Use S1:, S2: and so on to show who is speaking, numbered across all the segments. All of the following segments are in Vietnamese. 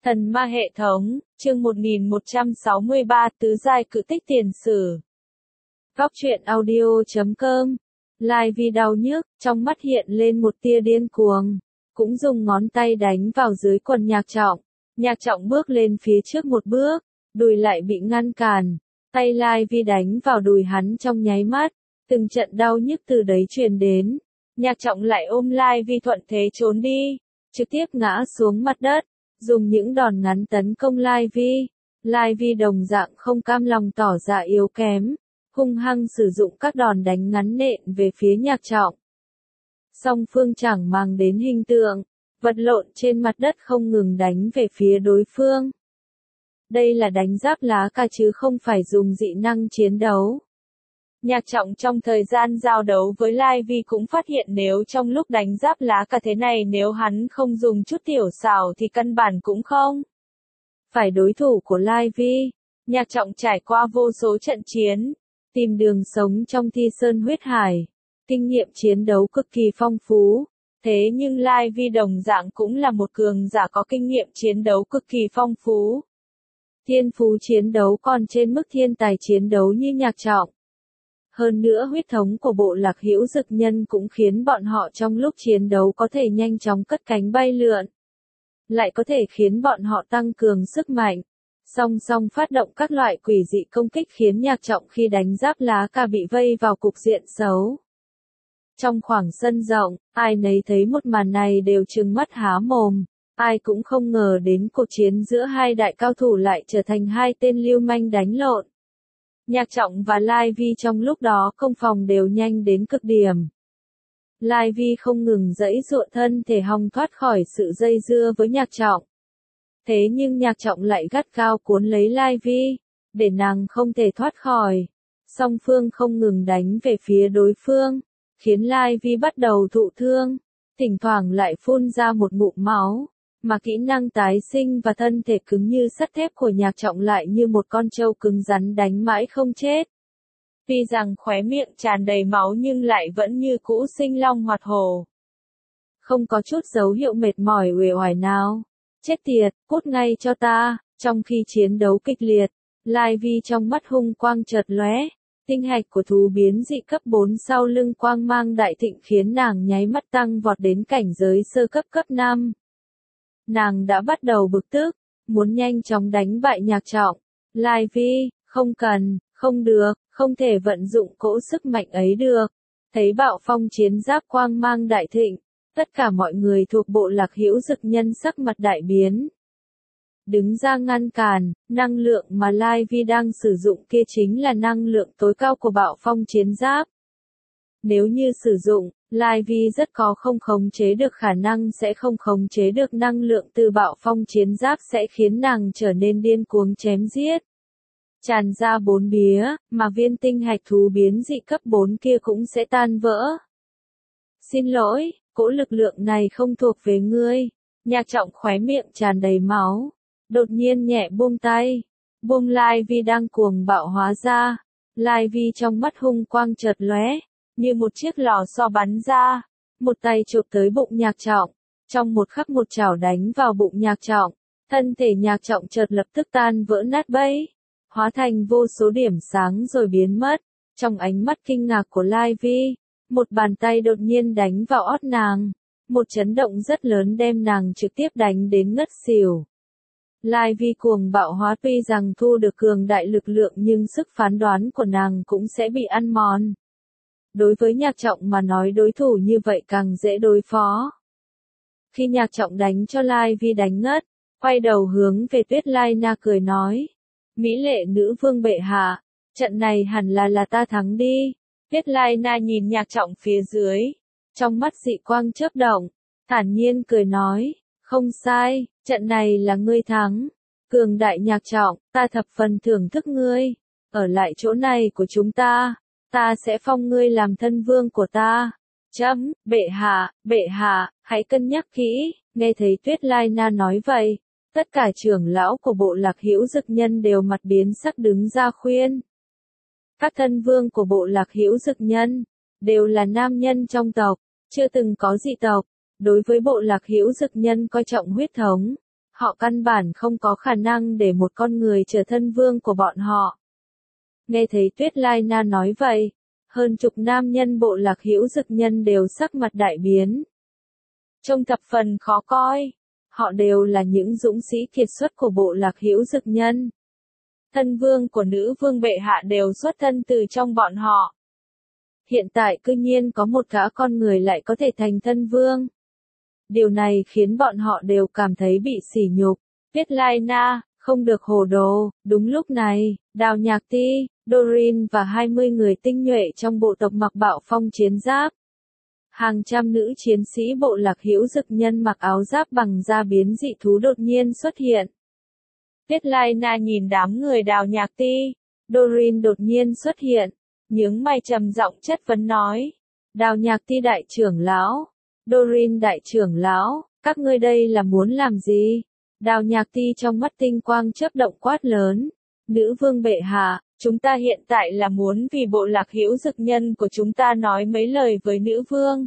S1: Thần ma hệ thống, chương 1163 tứ giai cự tích tiền sử. Góc truyện audio.com. Lai Vi đau nhức, trong mắt hiện lên một tia điên cuồng. Cũng dùng ngón tay đánh vào dưới quần Nhạc Trọng. Nhạc Trọng bước lên phía trước một bước, đùi lại bị ngăn cản. Tay Lai Vi đánh vào đùi hắn trong nháy mắt. Từng trận đau nhức từ đấy truyền đến. Nhạc Trọng lại ôm Lai Vi thuận thế trốn đi. Trực tiếp ngã xuống mặt đất. Dùng những đòn ngắn tấn công Lai Vi. Lai Vi đồng dạng không cam lòng tỏ ra yếu kém. Hung hăng sử dụng các đòn đánh ngắn nện về phía Nhạc Trọng. Song phương chẳng mang đến hình tượng. Vật lộn trên mặt đất không ngừng đánh về phía đối phương. Đây là đánh giáp lá ca chứ không phải dùng dị năng chiến đấu. Nhạc Trọng trong thời gian giao đấu với Lai Vi cũng phát hiện nếu trong lúc đánh giáp lá ca thế này nếu hắn không dùng chút tiểu xảo thì căn bản cũng không phải đối thủ của Lai Vi. Nhạc Trọng trải qua vô số trận chiến, tìm đường sống trong Thi Sơn huyết hải, kinh nghiệm chiến đấu cực kỳ phong phú. Thế nhưng Lai Vi đồng dạng cũng là một cường giả có kinh nghiệm chiến đấu cực kỳ phong phú. Thiên phú chiến đấu còn trên mức thiên tài chiến đấu như Nhạc Trọng. Hơn nữa huyết thống của bộ lạc hữu dực nhân cũng khiến bọn họ trong lúc chiến đấu có thể nhanh chóng cất cánh bay lượn. Lại có thể khiến bọn họ tăng cường sức mạnh. Song song phát động các loại quỷ dị công kích khiến Nhạc Trọng khi đánh giáp lá ca bị vây vào cục diện xấu. Trong khoảng sân rộng, ai nấy thấy một màn này đều trừng mắt há mồm. Ai cũng không ngờ đến cuộc chiến giữa hai đại cao thủ lại trở thành hai tên lưu manh đánh lộn. Nhạc Trọng và Lai Vi trong lúc đó công phòng đều nhanh đến cực điểm. Lai Vi không ngừng giãy giụa thân thể hòng thoát khỏi sự dây dưa với Nhạc Trọng. Thế nhưng Nhạc Trọng lại gắt gao cuốn lấy Lai Vi, để nàng không thể thoát khỏi. Song phương không ngừng đánh về phía đối phương, khiến Lai Vi bắt đầu thụ thương, thỉnh thoảng lại phun ra một ngụm máu. Mà kỹ năng tái sinh và thân thể cứng như sắt thép của Nhạc Trọng lại như một con trâu cứng rắn đánh mãi không chết. Tuy rằng khóe miệng tràn đầy máu nhưng lại vẫn như cũ sinh long hoạt hổ. Không có chút dấu hiệu mệt mỏi uể oải nào. Chết tiệt, cút ngay cho ta. Trong khi chiến đấu kịch liệt, Lai Vi trong mắt hung quang chợt lóe. Tinh hạch của thú biến dị cấp 4 sau lưng quang mang đại thịnh khiến nàng nháy mắt tăng vọt đến cảnh giới sơ cấp cấp 5. Nàng đã bắt đầu bực tức, muốn nhanh chóng đánh bại Nhạc Trọng. Lai Vi, không cần, không được, không thể vận dụng cỗ sức mạnh ấy được. Thấy bạo phong chiến giáp quang mang đại thịnh, tất cả mọi người thuộc bộ lạc hữu dực nhân sắc mặt đại biến. Đứng ra ngăn cản, năng lượng mà Lai Vi đang sử dụng kia chính là năng lượng tối cao của bạo phong chiến giáp. Nếu như sử dụng, Lai Vi rất có không khống chế được khả năng sẽ không khống chế được năng lượng từ bạo phong chiến giáp sẽ khiến nàng trở nên điên cuồng chém giết. Tràn ra bốn bía, mà viên tinh hạch thú biến dị cấp 4 kia cũng sẽ tan vỡ. Xin lỗi, cỗ lực lượng này không thuộc về ngươi. Nhạc Trọng khóe miệng tràn đầy máu. Đột nhiên nhẹ buông tay. Buông Lai Vi đang cuồng bạo hóa ra. Lai Vi trong mắt hung quang chợt lóe. Như một chiếc lò xo bắn ra, một tay chụp tới bụng Nhạc Trọng, trong một khắc một chảo đánh vào bụng Nhạc Trọng, thân thể Nhạc Trọng chợt lập tức tan vỡ nát bấy, hóa thành vô số điểm sáng rồi biến mất. Trong ánh mắt kinh ngạc của Lai Vi, một bàn tay đột nhiên đánh vào ót nàng, một chấn động rất lớn đem nàng trực tiếp đánh đến ngất xỉu. Lai Vi cuồng bạo hóa tuy rằng thu được cường đại lực lượng nhưng sức phán đoán của nàng cũng sẽ bị ăn mòn. Đối với Nhạc Trọng mà nói đối thủ như vậy càng dễ đối phó. Khi Nhạc Trọng đánh cho Lai Vi đánh ngất, quay đầu hướng về Tuyết Lai Na cười nói. Mỹ lệ nữ vương bệ hạ, trận này hẳn là ta thắng đi. Tuyết Lai Na nhìn Nhạc Trọng phía dưới, trong mắt dị quang chớp động, thản nhiên cười nói. Không sai, trận này là ngươi thắng. Cường đại Nhạc Trọng, ta thập phần thưởng thức ngươi. Ở lại chỗ này của chúng ta. Ta sẽ phong ngươi làm thân vương của ta. Bệ hạ, hãy cân nhắc kỹ. Nghe thấy Tuyết Lai Na nói vậy, tất cả trưởng lão của bộ lạc hữu dực nhân đều mặt biến sắc đứng ra khuyên. Các thân vương của bộ lạc hữu dực nhân, đều là nam nhân trong tộc, chưa từng có dị tộc. Đối với bộ lạc hữu dực nhân coi trọng huyết thống, Họ căn bản không có khả năng để một con người trở thân vương của bọn họ. Nghe thấy Tuyết Lai Na nói vậy, hơn chục nam nhân bộ Lạc Hữu Dực Nhân đều sắc mặt đại biến. Trông thập phần khó coi, họ đều là những dũng sĩ kiệt xuất của bộ Lạc Hữu Dực Nhân. Thân vương của nữ vương bệ hạ đều xuất thân từ trong bọn họ. Hiện tại cư nhiên có một gã con người lại có thể thành thân vương. Điều này khiến bọn họ đều cảm thấy bị sỉ nhục. Tuyết Lai Na, không được hồ đồ. Đúng lúc này, Đào Nhạc Ti, Doreen và 20 người tinh nhuệ trong bộ tộc mặc bạo phong chiến giáp. Hàng trăm nữ chiến sĩ bộ Lạc Hữu Dực Nhân mặc áo giáp bằng da biến dị thú đột nhiên xuất hiện. Tuyết Lai Na nhìn đám người Đào Nhạc Ti, Doreen đột nhiên xuất hiện, nhướng mày trầm giọng chất vấn nói. Đào Nhạc Ti đại trưởng lão, Doreen đại trưởng lão, các ngươi đây là muốn làm gì? Đào Nhạc Ti trong mắt tinh quang chớp động quát lớn. Nữ vương bệ hạ, chúng ta hiện tại là muốn vì bộ Lạc Hữu Dực Nhân của chúng ta nói mấy lời với nữ vương.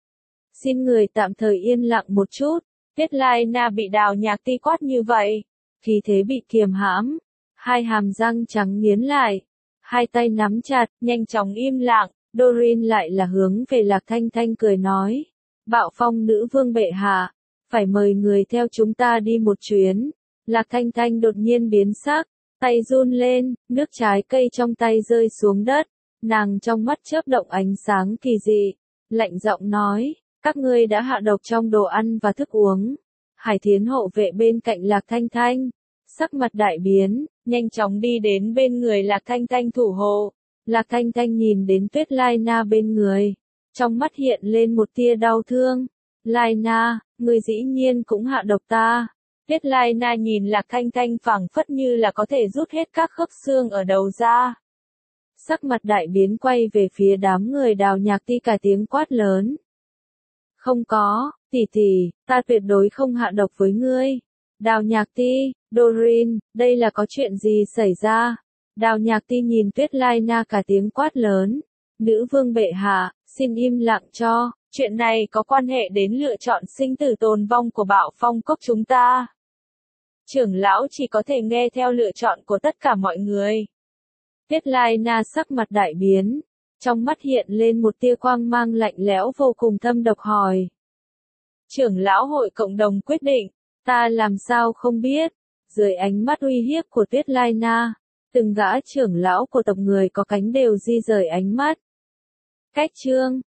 S1: Xin người tạm thời yên lặng một chút. Tuyết Lai Na bị Đào Nhạc Ti quát như vậy, khí thế bị kiềm hãm, hai hàm răng trắng nghiến lại, hai tay nắm chặt, nhanh chóng im lặng. Doreen lại là hướng về Lạc Thanh Thanh cười nói. Bạo phong nữ vương bệ hạ, phải mời người theo chúng ta đi một chuyến. Lạc Thanh Thanh đột nhiên biến sắc, tay run lên, nước trái cây trong tay rơi xuống đất, nàng trong mắt chớp động ánh sáng kỳ dị, lạnh giọng nói, các ngươi đã hạ độc trong đồ ăn và thức uống. Hải Thiến hộ vệ bên cạnh Lạc Thanh Thanh, sắc mặt đại biến, nhanh chóng đi đến bên người Lạc Thanh Thanh thủ hộ. Lạc Thanh Thanh nhìn đến Tuyết Lai Na bên người, trong mắt hiện lên một tia đau thương. Lai Na, người dĩ nhiên cũng hạ độc ta. Tuyết Lai Na nhìn Lạc Thanh Thanh phảng phất như là có thể rút hết các khớp xương ở đầu ra. Sắc mặt đại biến quay về phía đám người Đào Nhạc Ti cả tiếng quát lớn. Không có, tỷ tỷ, ta tuyệt đối không hạ độc với ngươi. Đào Nhạc Ti, Doreen, đây là có chuyện gì xảy ra? Đào Nhạc Ti nhìn Tuyết Lai Na cả tiếng quát lớn. Nữ vương bệ hạ, xin im lặng cho, chuyện này có quan hệ đến lựa chọn sinh tử tồn vong của Bạo Phong Cốc chúng ta. Trưởng lão chỉ có thể nghe theo lựa chọn của tất cả mọi người. Tuyết Lai Na sắc mặt đại biến, trong mắt hiện lên một tia quang mang lạnh lẽo vô cùng thâm độc hỏi. Trưởng lão hội cộng đồng quyết định, ta làm sao không biết. Dưới ánh mắt uy hiếp của Tuyết Lai Na, từng gã trưởng lão của tộc người có cánh đều di rời ánh mắt. Cách chương